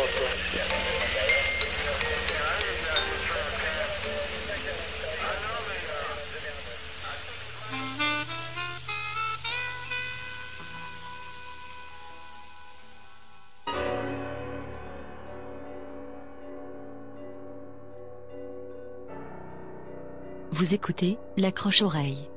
Vous écoutez L'Accroche-Oreille.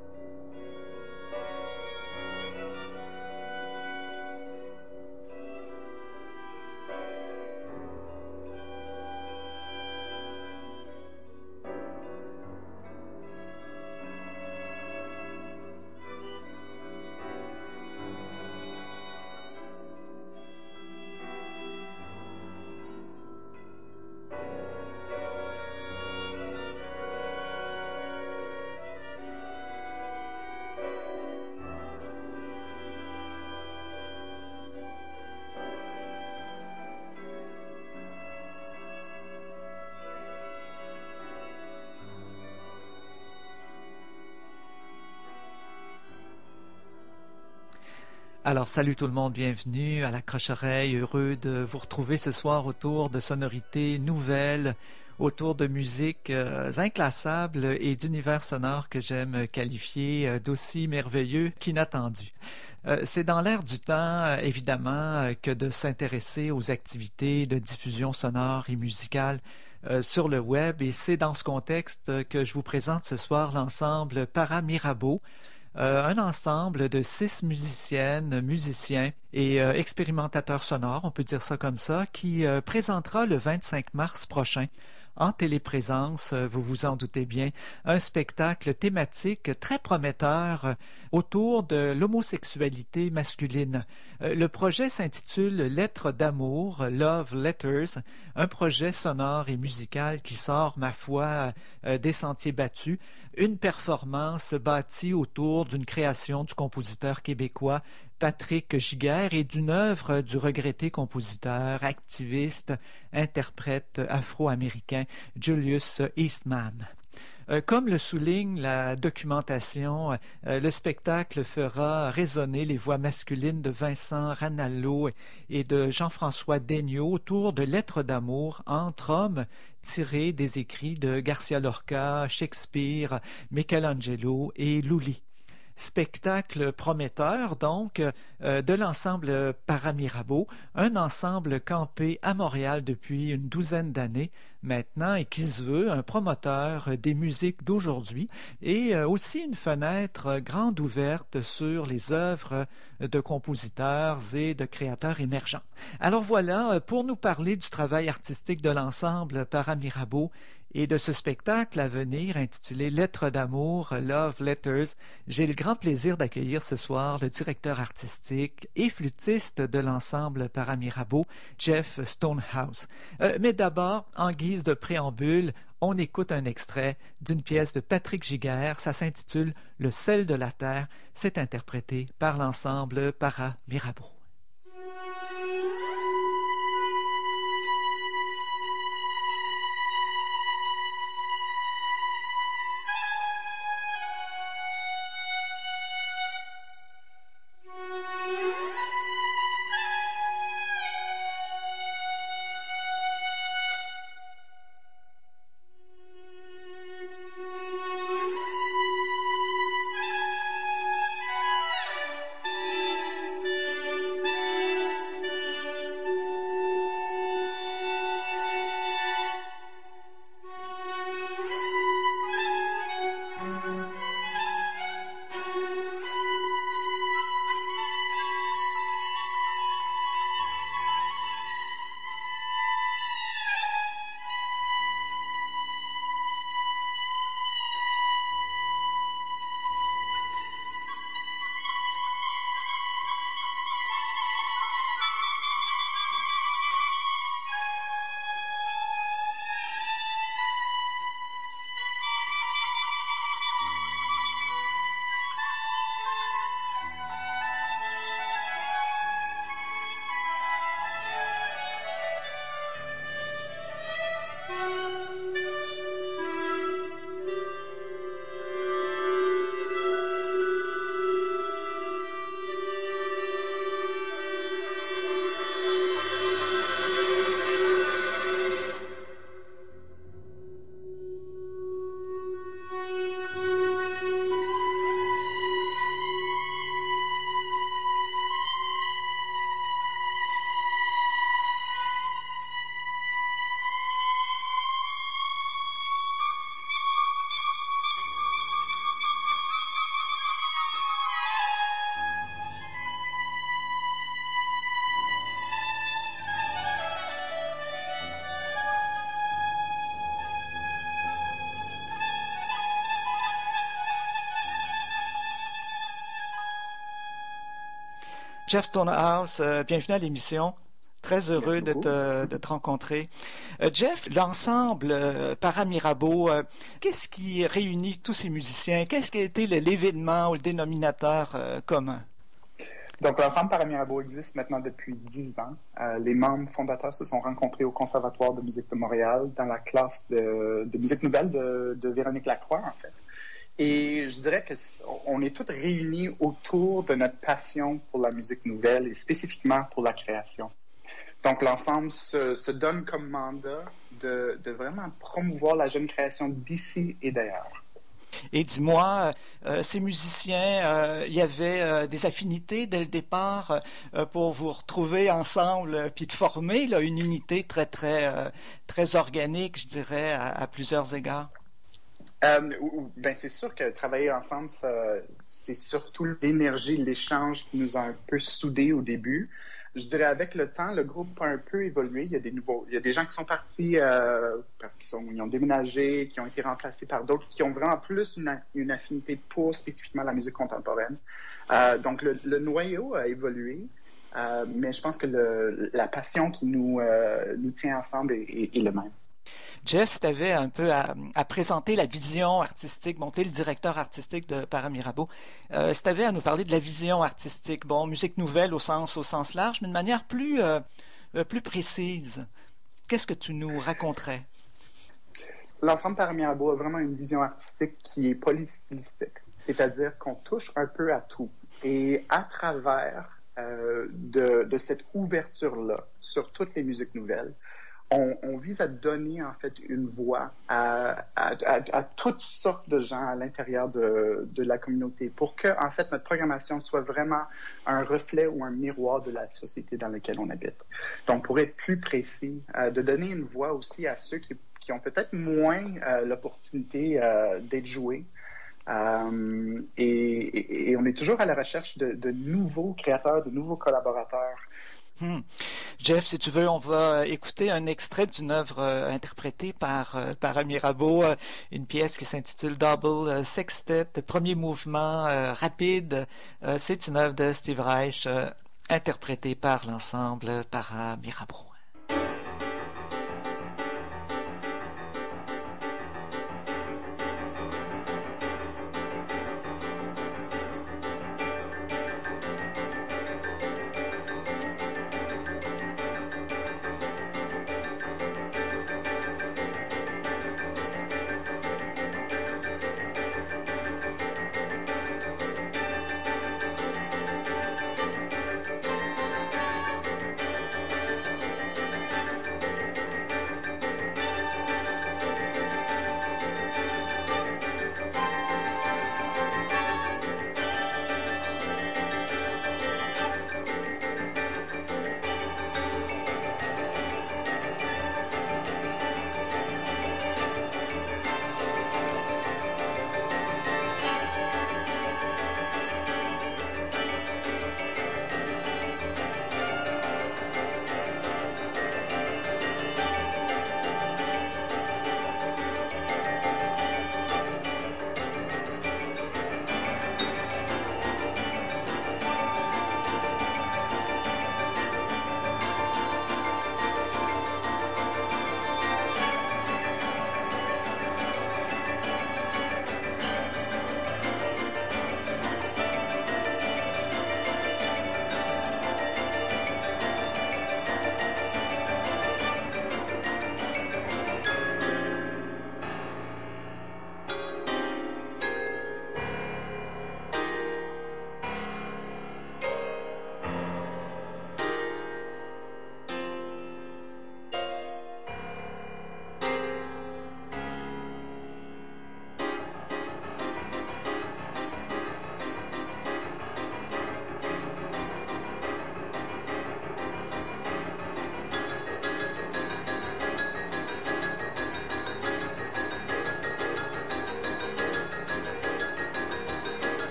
Alors, salut tout le monde, bienvenue à l'Accroche-Oreille, heureux de vous retrouver ce soir autour de sonorités nouvelles, autour de musiques inclassables et d'univers sonores que j'aime qualifier d'aussi merveilleux qu'inattendus. C'est dans l'air du temps, évidemment, que de s'intéresser aux activités de diffusion sonore et musicale sur le web, et c'est dans ce contexte que je vous présente ce soir l'ensemble Para Mirabeau, un ensemble de 6 musiciennes, musiciens et expérimentateurs sonores, on peut dire ça comme ça, qui présentera le 25 mars prochain en téléprésence, vous vous en doutez bien, un spectacle thématique très prometteur autour de l'homosexualité masculine. Le projet s'intitule Lettres d'amour, Love Letters, un projet sonore et musical qui sort, ma foi, des sentiers battus, une performance bâtie autour d'une création du compositeur québécois Patrick Giguère et d'une œuvre du regretté compositeur, activiste, interprète afro-américain Julius Eastman. Comme le souligne la documentation, le spectacle fera résonner les voix masculines de Vincent Ranallo et de Jean-François Daigneault autour de lettres d'amour entre hommes tirées des écrits de Garcia Lorca, Shakespeare, Michelangelo et Lully. Spectacle prometteur, donc, de l'ensemble Para Mirabeau, un ensemble campé à Montréal depuis une douzaine d'années maintenant et qui se veut un promoteur des musiques d'aujourd'hui et aussi une fenêtre grande ouverte sur les œuvres de compositeurs et de créateurs émergents. Alors voilà, pour nous parler du travail artistique de l'ensemble Para Mirabeau et de ce spectacle à venir intitulé Lettres d'amour, Love Letters, j'ai le grand plaisir d'accueillir ce soir le directeur artistique et flûtiste de l'ensemble Para Mirabeau, Jeff Stonehouse. Mais d'abord, en guise de préambule, on écoute un extrait d'une pièce de Patrick Giguère, ça s'intitule Le sel de la terre, c'est interprété par l'ensemble Para Mirabeau. Jeff Stonehouse, bienvenue à l'émission. Très heureux Merci beaucoup. de te rencontrer. Jeff, l'ensemble Para Mirabeau, qu'est-ce qui réunit tous ces musiciens? Qu'est-ce qui a été l'événement ou le dénominateur commun? Donc, l'ensemble Para Mirabeau existe maintenant depuis 10 ans. Les membres fondateurs se sont rencontrés au Conservatoire de musique de Montréal dans la classe de musique nouvelle de Véronique Lacroix, en fait. Et je dirais qu'on est tous réunis autour de notre passion pour la musique nouvelle et spécifiquement pour la création. Donc, l'ensemble se donne comme mandat de vraiment promouvoir la jeune création d'ici et d'ailleurs. Et dis-moi, ces musiciens, il y avait des affinités dès le départ pour vous retrouver ensemble puis de former là, une unité très, très, très organique, je dirais, à plusieurs égards? Ben c'est sûr que travailler ensemble, c'est surtout l'énergie, l'échange qui nous a un peu soudés au début. Je dirais avec le temps, le groupe a un peu évolué. Il y a des gens qui sont partis parce ils ont déménagé, qui ont été remplacés par d'autres qui ont vraiment plus une affinité pour spécifiquement la musique contemporaine. Donc le noyau a évolué, mais je pense que la passion qui nous tient ensemble est le même. Jeff, si tu avais un peu à présenter la vision artistique, bon, tu es le directeur artistique de Para Mirabeau, si tu avais à nous parler de la vision artistique, bon, musique nouvelle au sens large, mais de manière plus précise, qu'est-ce que tu nous raconterais? L'ensemble Para Mirabeau a vraiment une vision artistique qui est polystylistique, c'est-à-dire qu'on touche un peu à tout. Et à travers de cette ouverture-là sur toutes les musiques nouvelles, on vise à donner en fait une voix à toutes sortes de gens à l'intérieur de la communauté pour que en fait notre programmation soit vraiment un reflet ou un miroir de la société dans laquelle on habite. Donc pour être plus précis, de donner une voix aussi à ceux qui ont peut-être moins l'opportunité d'être joués. Et on est toujours à la recherche de nouveaux créateurs, de nouveaux collaborateurs. Jeff, si tu veux, on va écouter un extrait d'une œuvre interprétée par Mirabeau, une pièce qui s'intitule Double Sextet, premier mouvement rapide. C'est une œuvre de Steve Reich interprétée par l'ensemble Para Mirabeau.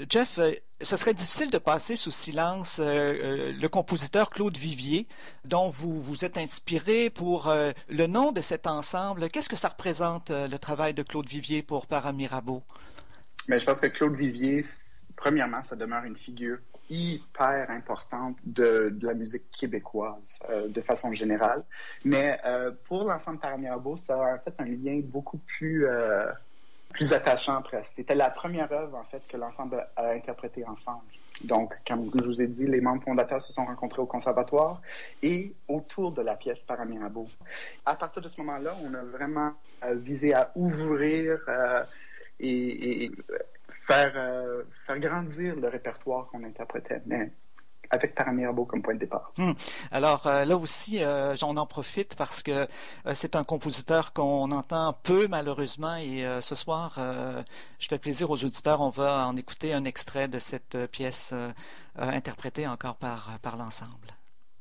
Jeff, ce serait difficile de passer sous silence le compositeur Claude Vivier, dont vous vous êtes inspiré pour le nom de cet ensemble. Qu'est-ce que ça représente, le travail de Claude Vivier pour Para Mirabeau? Mais je pense que Claude Vivier, premièrement, ça demeure une figure hyper importante de la musique québécoise de façon générale. Mais pour l'ensemble Para Mirabeau, ça a en fait un lien beaucoup plus attachant presque. C'était la première œuvre en fait que l'ensemble a interprétée ensemble. Donc, comme je vous ai dit, les membres fondateurs se sont rencontrés au conservatoire et autour de la pièce Para Mirabeau. À partir de ce moment-là, on a vraiment visé à ouvrir et faire grandir le répertoire qu'on interprétait, mais avec Para Mirabeau comme point de départ. Alors là aussi, j'en en profite parce que c'est un compositeur qu'on entend peu malheureusement et ce soir, je fais plaisir aux auditeurs, on va en écouter un extrait de cette pièce interprétée encore par l'ensemble.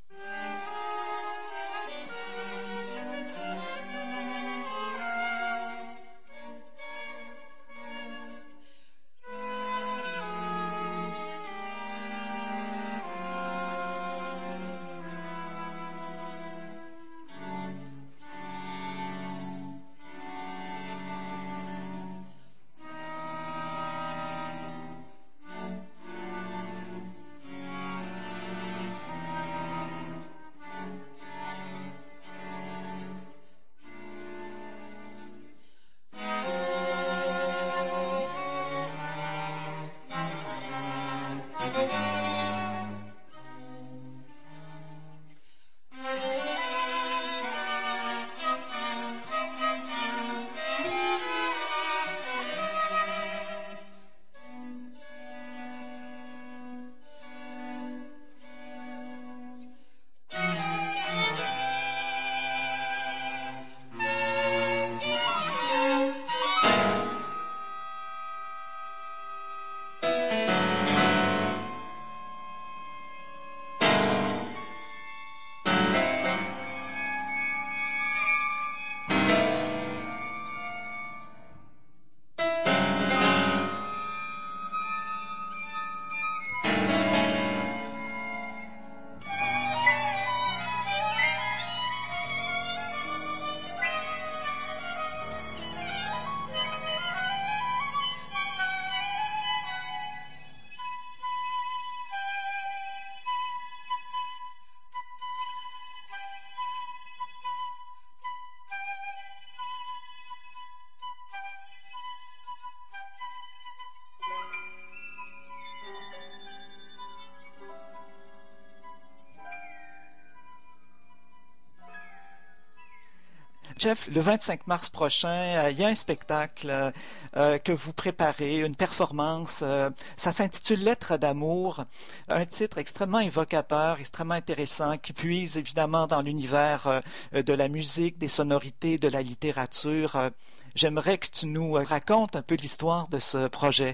Jeff, le 25 mars prochain, il y a un spectacle que vous préparez, une performance. Ça s'intitule Lettres d'amour, un titre extrêmement évocateur, extrêmement intéressant, qui puise évidemment dans l'univers de la musique, des sonorités, de la littérature. J'aimerais que tu nous racontes un peu l'histoire de ce projet.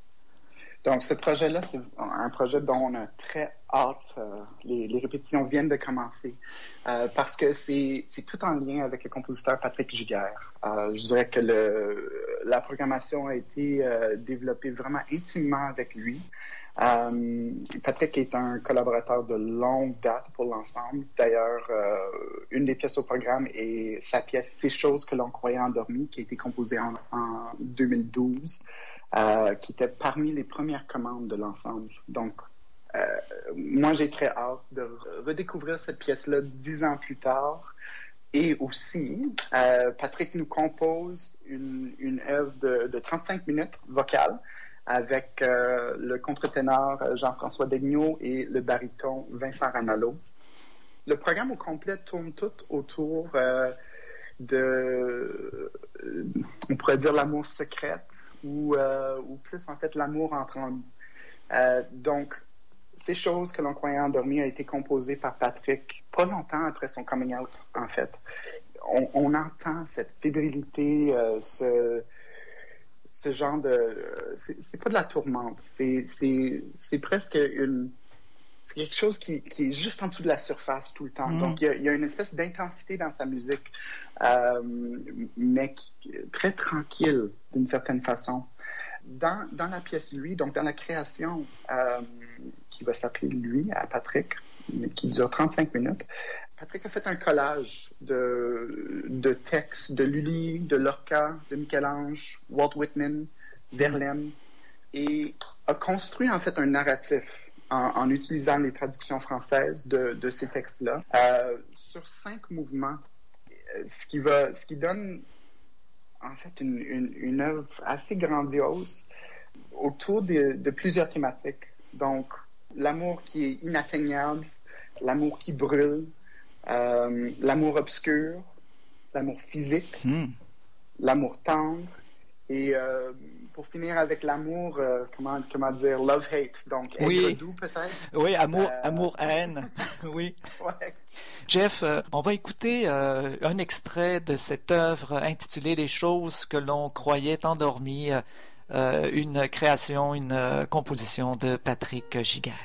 Donc, ce projet-là, c'est un projet dont on a très hâte. Les répétitions viennent de commencer parce que c'est tout en lien avec le compositeur Patrick Giguère. Je dirais que la programmation a été développée vraiment intimement avec lui. Patrick est un collaborateur de longue date pour l'ensemble. D'ailleurs, une des pièces au programme est sa pièce « Ces choses que l'on croyait endormies » qui a été composée en 2012. Qui était parmi les premières commandes de l'ensemble. Donc, moi, j'ai très hâte de redécouvrir cette pièce-là 10 ans plus tard. Et aussi, Patrick nous compose une œuvre de 35 minutes vocale avec le contre-ténor Jean-François Daigneault et le baryton Vincent Ranallo. Le programme au complet tourne tout autour on pourrait dire l'amour secrète, ou plus en fait l'amour entre hommes. Donc, Ces choses que l'on croyait endormies a été composé par Patrick pas longtemps après son coming out, en fait. On entend cette fébrilité, ce genre de... C'est pas de la tourmente, c'est presque c'est quelque chose qui est juste en dessous de la surface tout le temps. Donc, il y a une espèce d'intensité dans sa musique, mais très tranquille, d'une certaine façon. Dans la pièce Lui, donc dans la création qui va s'appeler Lui à Patrick, mais qui dure 35 minutes, Patrick a fait un collage de textes de Lully, de Lorca, de Michel-Ange, Walt Whitman, Verlaine, et a construit en fait un narratif en utilisant les traductions françaises de ces textes-là sur 5 mouvements, ce qui donne en fait une œuvre assez grandiose autour de plusieurs thématiques. Donc, l'amour qui est inatteignable, l'amour qui brûle, l'amour obscur, l'amour physique, l'amour tendre, et pour finir avec l'amour, comment dire, love-hate, donc être doux peut-être. Oui, amour-haine, oui. Ouais. Jeff, on va écouter un extrait de cette œuvre intitulée Les choses que l'on croyait endormies, une création, une composition de Patrick Giguère.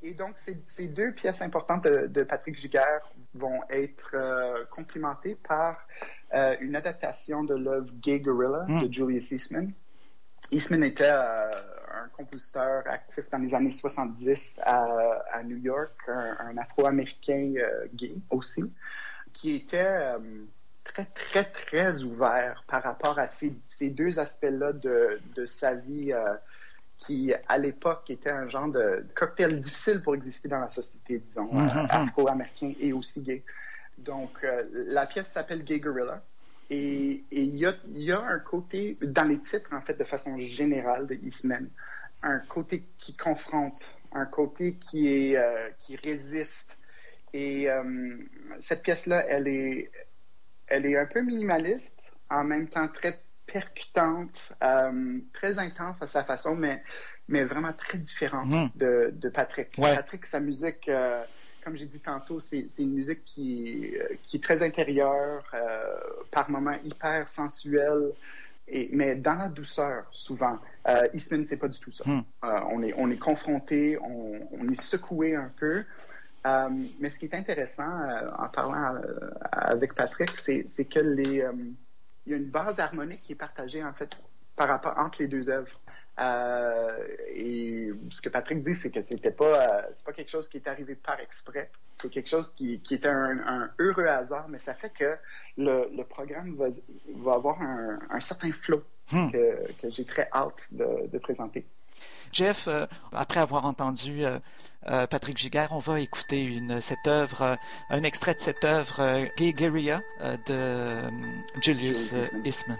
Et donc, ces deux pièces importantes de Patrick Giguère vont être complémentées par une adaptation de l'œuvre Gay Gorilla de Julius Eastman. Eastman était un compositeur actif dans les années 70 à New York, un Afro-Américain gay aussi, qui était très, très, très ouvert par rapport à ces deux aspects-là de sa vie qui, à l'époque, était un genre de cocktail difficile pour exister dans la société, disons, afro-américain et aussi gay. Donc, la pièce s'appelle Gay Gorilla. Et il y a un côté, dans les titres, en fait, de façon générale de Eastman, un côté qui confronte, un côté qui résiste. Et cette pièce-là, elle est un peu minimaliste, en même temps très percutante, très intense à sa façon, mais vraiment très différente de Patrick. Ouais. Patrick, sa musique, comme j'ai dit tantôt, c'est une musique qui est très intérieure, par moments hyper sensuelle, mais dans la douceur, souvent. Eastman, c'est pas du tout ça. On est confronté, on est secoué un peu. Mais ce qui est intéressant en parlant avec Patrick, c'est que il y a une base harmonique qui est partagée en fait entre les deux œuvres. Et ce que Patrick dit, c'est que c'est pas quelque chose qui est arrivé par exprès. C'est quelque chose qui est un heureux hasard, mais ça fait que le programme va avoir un certain flow que j'ai très hâte de présenter. Jeff, après avoir entendu Patrick Giguère, on va écouter un extrait de cette œuvre Gay Guerilla de Julius Eastman.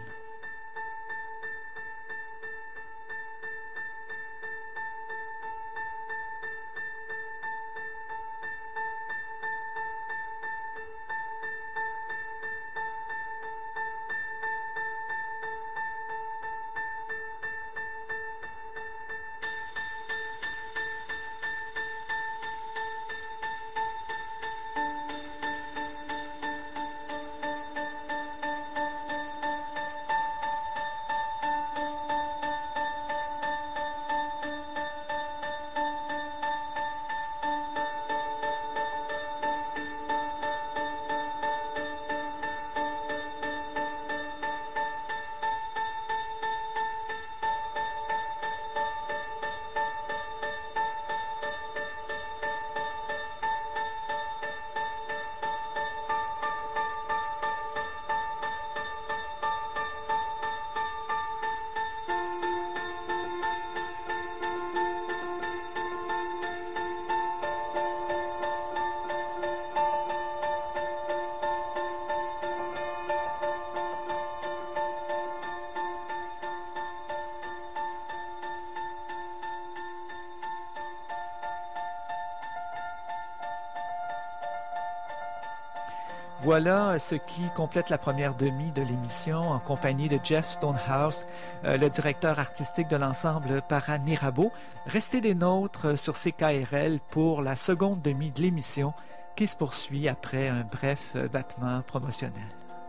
Voilà ce qui complète la première demi de l'émission en compagnie de Jeff Stonehouse, le directeur artistique de l'ensemble Para Mirabeau. Restez des nôtres sur CKRL pour la seconde demi de l'émission qui se poursuit après un bref battement promotionnel.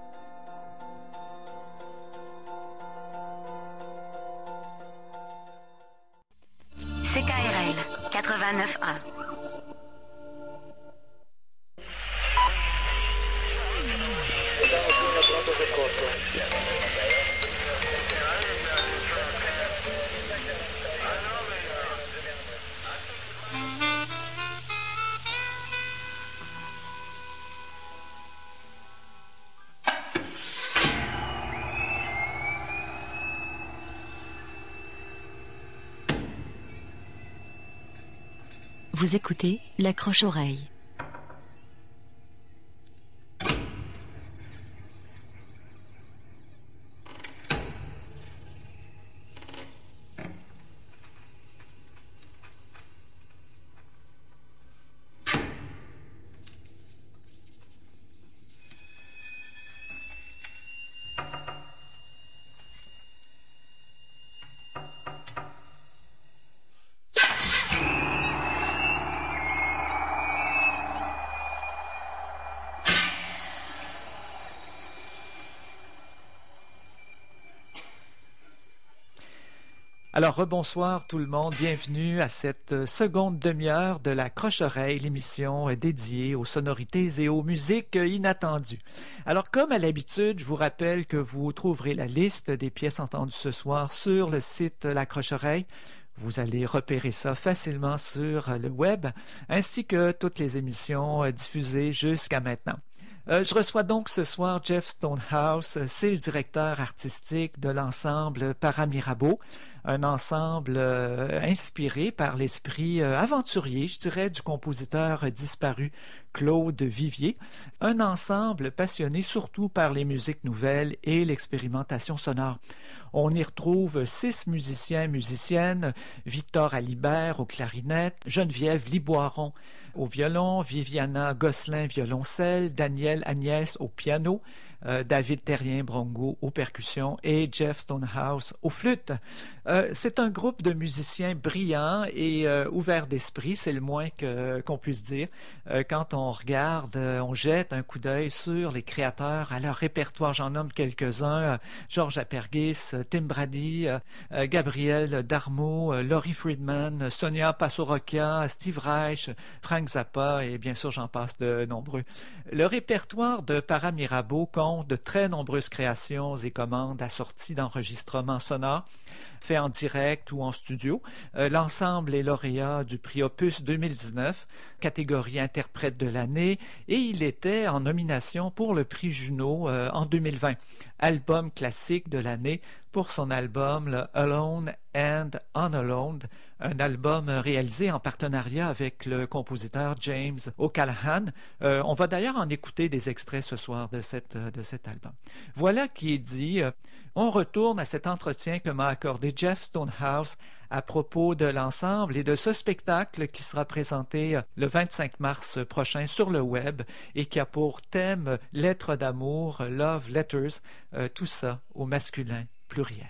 CKRL 89.1. Vous écoutez L'Accroche-Oreille. Alors, rebonsoir tout le monde, bienvenue à cette seconde demi-heure de la Croche-Oreille, l'émission dédiée aux sonorités et aux musiques inattendues. Alors, comme à l'habitude, je vous rappelle que vous trouverez la liste des pièces entendues ce soir sur le site La Croche-Oreille. Vous allez repérer ça facilement sur le web, ainsi que toutes les émissions diffusées jusqu'à maintenant. Je reçois donc ce soir Jeff Stonehouse, c'est le directeur artistique de l'ensemble Paramirabeau, un ensemble inspiré par l'esprit aventurier, je dirais, du compositeur disparu Claude Vivier, un ensemble passionné surtout par les musiques nouvelles et l'expérimentation sonore. On y retrouve 6 musiciens et musiciennes, Victor Alibert aux clarinettes, Geneviève Liboiron au violon, Viviana Gosselin violoncelle, Daniel Agnès au piano, David Terrien-Brongo aux percussions et Jeff Stonehouse aux flûtes. C'est un groupe de musiciens brillants et ouverts d'esprit, c'est le moins qu'on puisse dire. Quand on regarde, on jette un coup d'œil sur les créateurs, à leur répertoire, j'en nomme quelques-uns, Georges Apergis, Tim Brady, Gabriel Darmo, Laurie Friedman, Sonia Passorocchia, Steve Reich, Frank Zappa et bien sûr j'en passe de nombreux. Le répertoire de Paramirabeau compte de très nombreuses créations et commandes assorties d'enregistrements sonores, faits en direct ou en studio. L'ensemble est lauréat du prix Opus 2019, catégorie interprète de l'année, et il était en nomination pour le prix Juno en 2020, album classique de l'année pour son album le Alone and Unalone, un album réalisé en partenariat avec le compositeur James O'Callaghan. On va d'ailleurs en écouter des extraits ce soir de cet album. Voilà qui est dit. On retourne à cet entretien que m'a accordé Jeff Stonehouse à propos de l'ensemble et de ce spectacle qui sera présenté le 25 mars prochain sur le web et qui a pour thème Lettres d'amour, Love Letters, tout ça au masculin pluriel.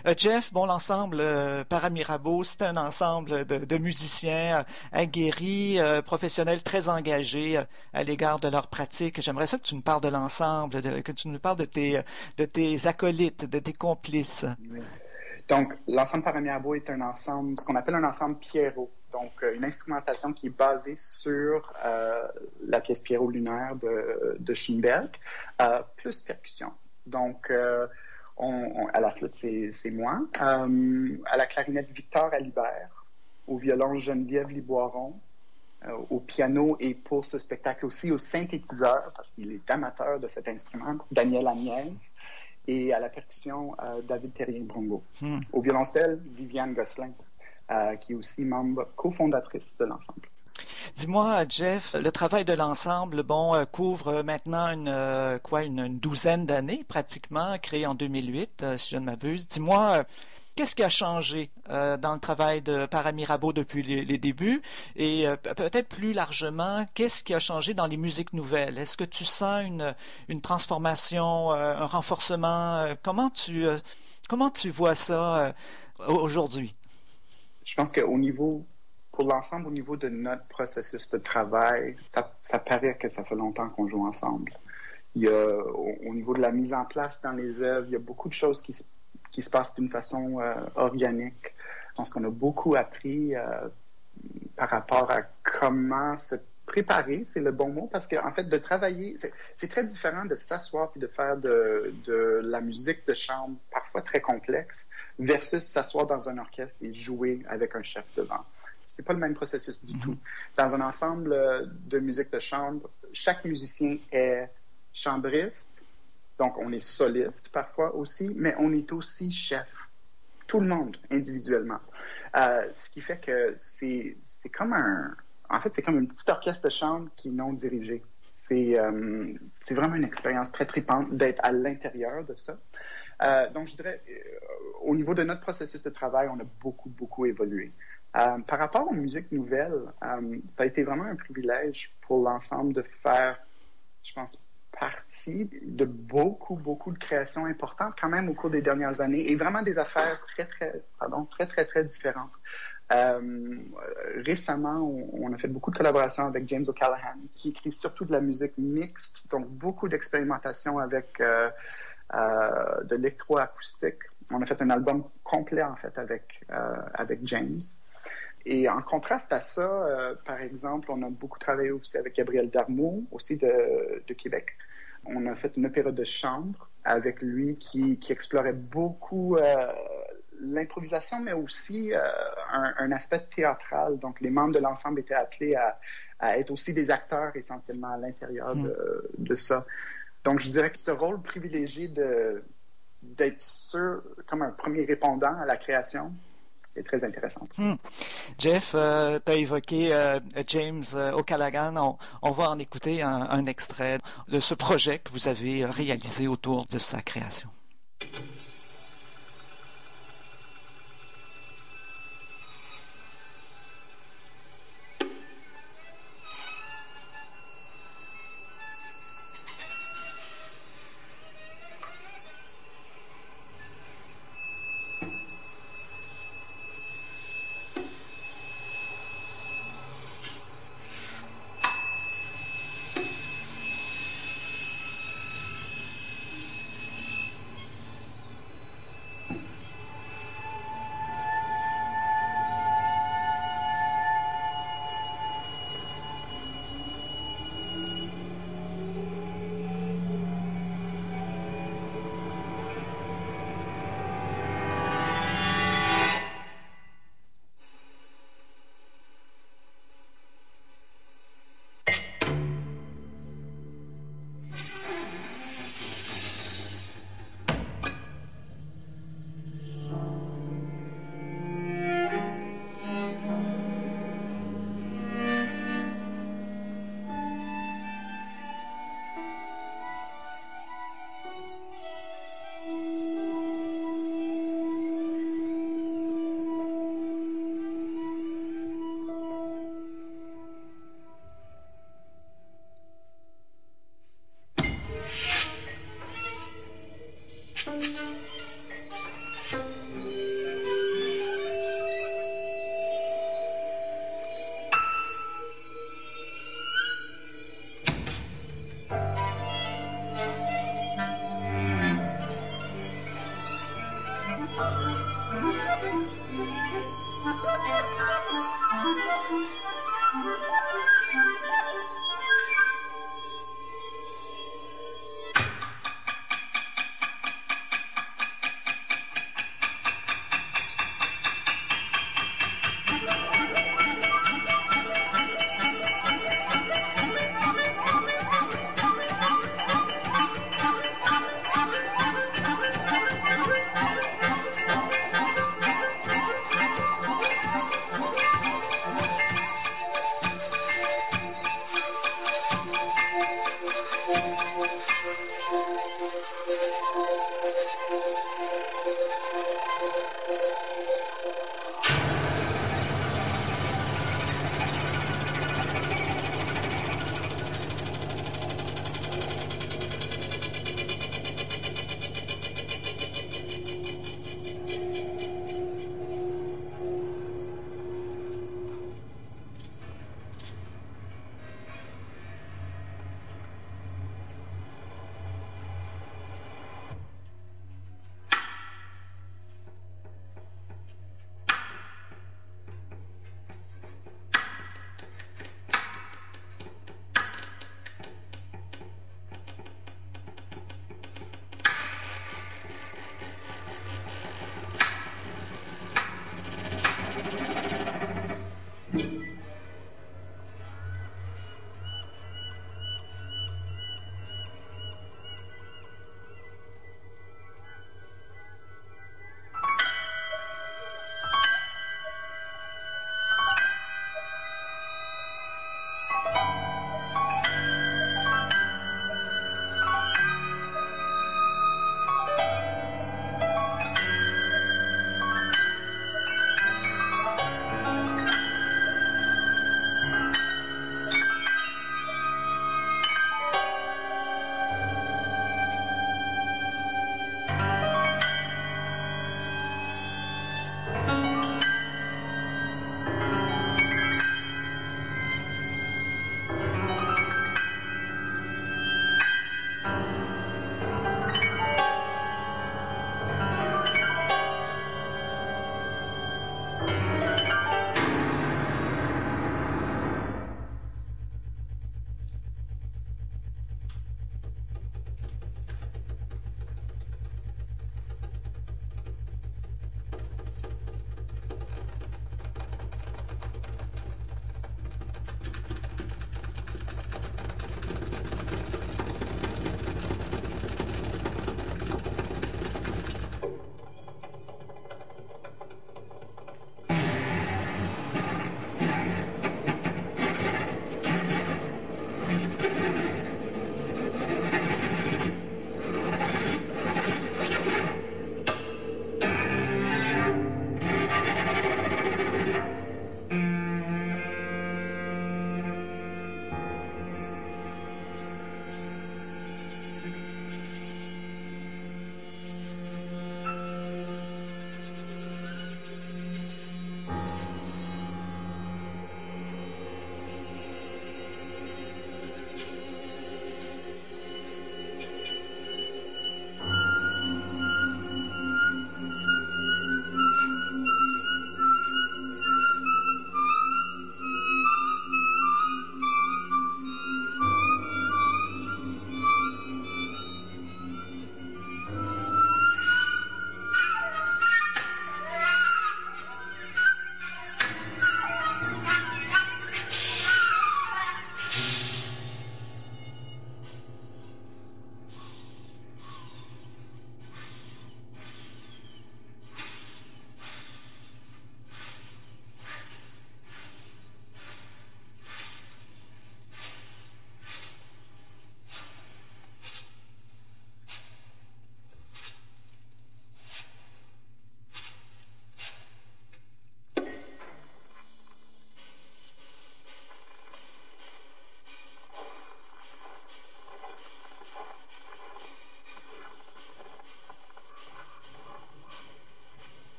Jeff, bon, l'ensemble Paramirabeau, c'est un ensemble de musiciens aguerris, professionnels très engagés à l'égard de leur pratique. J'aimerais ça que tu nous parles de l'ensemble, que tu nous parles de tes acolytes, de tes complices. Oui. Donc, l'ensemble Paramirabeau est un ensemble, ce qu'on appelle un ensemble Pierrot. Donc, une instrumentation qui est basée sur la pièce Pierrot lunaire de Schoenberg, plus percussion. Donc, à la flûte, c'est moi. À la clarinette, Victor Alibert. Au violon, Geneviève Liboiron. Au piano et pour ce spectacle aussi au synthétiseur, parce qu'il est amateur de cet instrument, Daniel Agnès. Et à la percussion, David Terrien-Brongo. Au violoncelle, Viviane Gosselin, qui est aussi membre cofondatrice de l'ensemble. Dis-moi, Jeff, le travail de l'ensemble, couvre maintenant une douzaine d'années pratiquement, créé en 2008, si je ne m'abuse. Dis-moi, qu'est-ce qui a changé dans le travail de Paramirabeau depuis les débuts et peut-être plus largement, qu'est-ce qui a changé dans les musiques nouvelles? Est-ce que tu sens une transformation, un renforcement? Comment tu vois ça aujourd'hui? Je pense pour l'ensemble, au niveau de notre processus de travail, ça paraît que ça fait longtemps qu'on joue ensemble. Il y a, au niveau de la mise en place dans les œuvres, il y a beaucoup de choses qui se passe d'une façon organique. Je pense qu'on a beaucoup appris par rapport à comment se préparer, c'est le bon mot, parce qu'en fait, de travailler, c'est très différent de s'asseoir puis de faire de la musique de chambre, parfois très complexe, versus s'asseoir dans un orchestre et jouer avec un chef devant. C'est pas le même processus du tout. Dans un ensemble de musique de chambre, chaque musicien est chambriste. Donc, on est soliste parfois aussi, mais on est aussi chef. Tout le monde, individuellement. Ce qui fait que c'est comme c'est comme un petit orchestre de chambre qui est non dirigé. C'est vraiment une expérience très tripante d'être à l'intérieur de ça. Donc, je dirais, au niveau de notre processus de travail, on a beaucoup, beaucoup évolué. Par rapport aux musiques nouvelles, ça a été vraiment un privilège pour l'ensemble de faire, je pense, partie de beaucoup, beaucoup de créations importantes quand même au cours des dernières années et vraiment des affaires très différentes. Récemment, on a fait beaucoup de collaborations avec James O'Callaghan, qui écrit surtout de la musique mixte, donc beaucoup d'expérimentation avec de l'électroacoustique. On a fait un album complet, en fait, avec James. Et en contraste à ça, par exemple, on a beaucoup travaillé aussi avec Gabriel Darmeau, aussi de Québec. On a fait une opéra de chambre avec lui qui explorait beaucoup l'improvisation, mais aussi un aspect théâtral. Donc, les membres de l'ensemble étaient appelés à être aussi des acteurs essentiellement à l'intérieur de ça. Donc, je dirais que ce rôle privilégié d'être sûr, comme un premier répondant à la création, est très intéressant. Jeff, tu as évoqué James O'Callaghan. On va en écouter un extrait de ce projet que vous avez réalisé autour de sa création.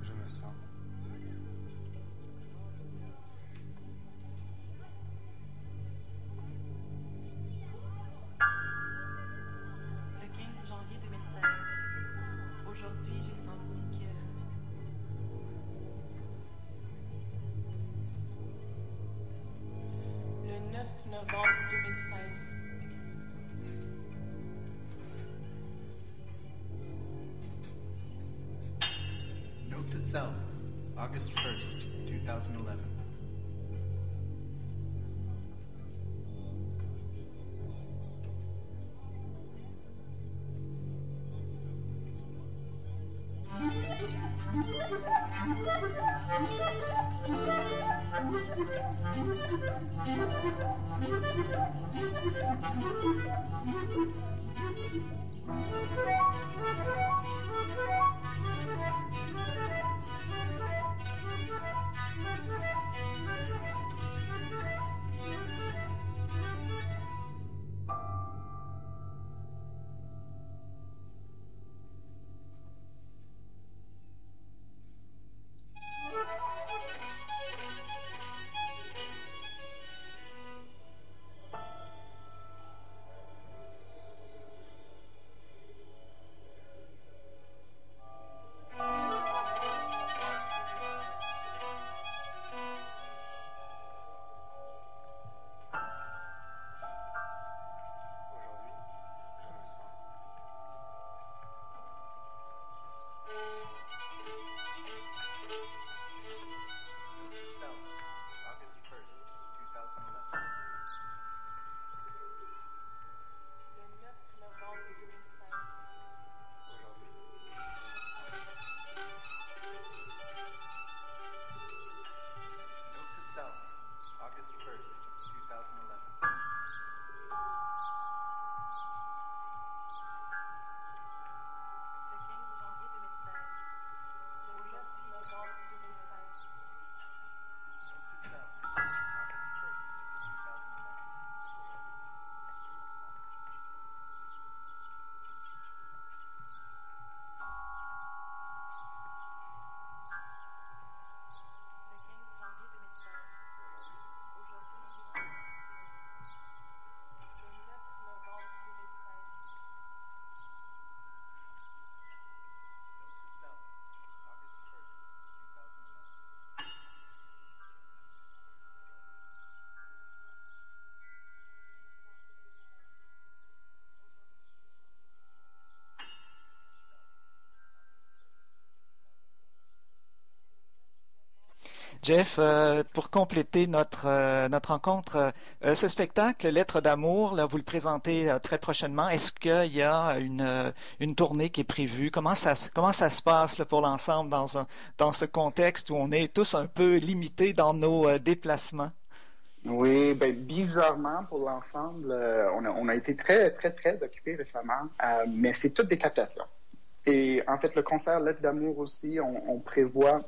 je me sens. Le 15 janvier 2016. Aujourd'hui, j'ai senti que... Le 9 novembre 2016. Note to self, August 1st, 2011. Jeff, pour compléter notre rencontre, ce spectacle, Lettres d'amour, là, vous le présentez très prochainement. Est-ce qu'il y a une tournée qui est prévue? Comment ça se passe là, pour l'ensemble dans ce contexte où on est tous un peu limités dans nos déplacements? Oui, ben bizarrement pour l'ensemble, on a été très très très occupés récemment, mais c'est toutes des captations. Et en fait, le concert Lettres d'amour aussi, on prévoit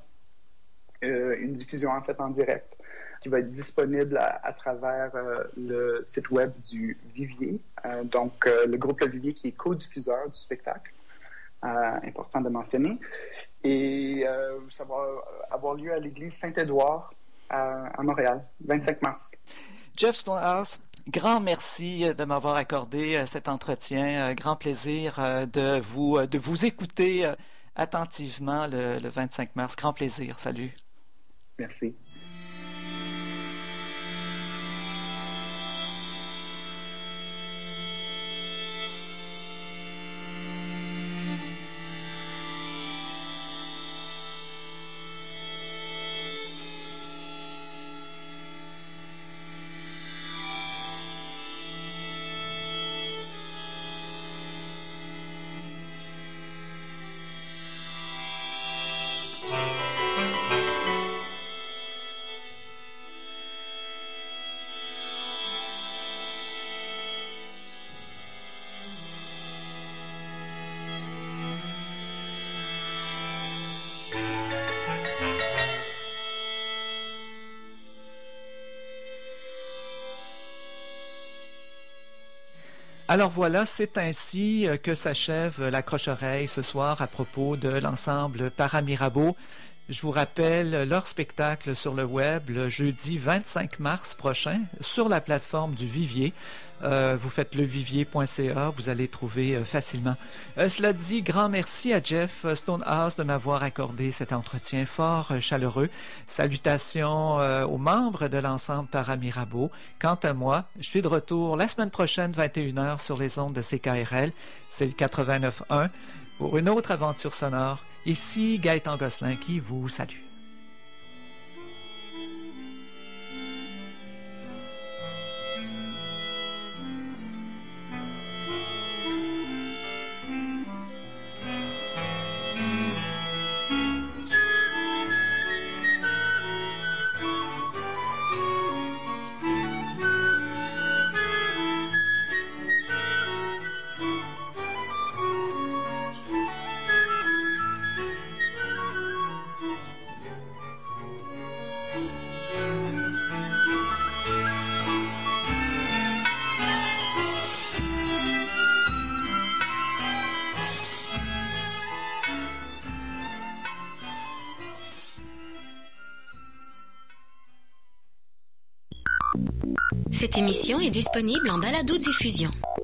une diffusion en fait en direct qui va être disponible à travers le site web du Vivier. Donc, le groupe Le Vivier qui est co-diffuseur du spectacle, important de mentionner. Et ça va avoir lieu à l'église Saint-Édouard à Montréal, 25 mars. Jeff Stonehouse, grand merci de m'avoir accordé cet entretien. Grand plaisir de vous écouter attentivement le 25 mars. Grand plaisir. Salut. Merci. Alors voilà, c'est ainsi que s'achève l'accroche-oreille ce soir à propos de l'ensemble Paramirabeau. Je vous rappelle leur spectacle sur le web le jeudi 25 mars prochain sur la plateforme du Vivier. Vous faites levivier.ca, vous allez trouver facilement. Cela dit, grand merci à Jeff Stonehouse de m'avoir accordé cet entretien fort chaleureux. Salutations aux membres de l'ensemble Paramirabeau. Quant à moi, je suis de retour la semaine prochaine, 21h, sur les ondes de CKRL. C'est le 89.1 pour une autre aventure sonore. Ici Gaëtan Gosselin qui vous salue. Cette émission est disponible en balado-diffusion.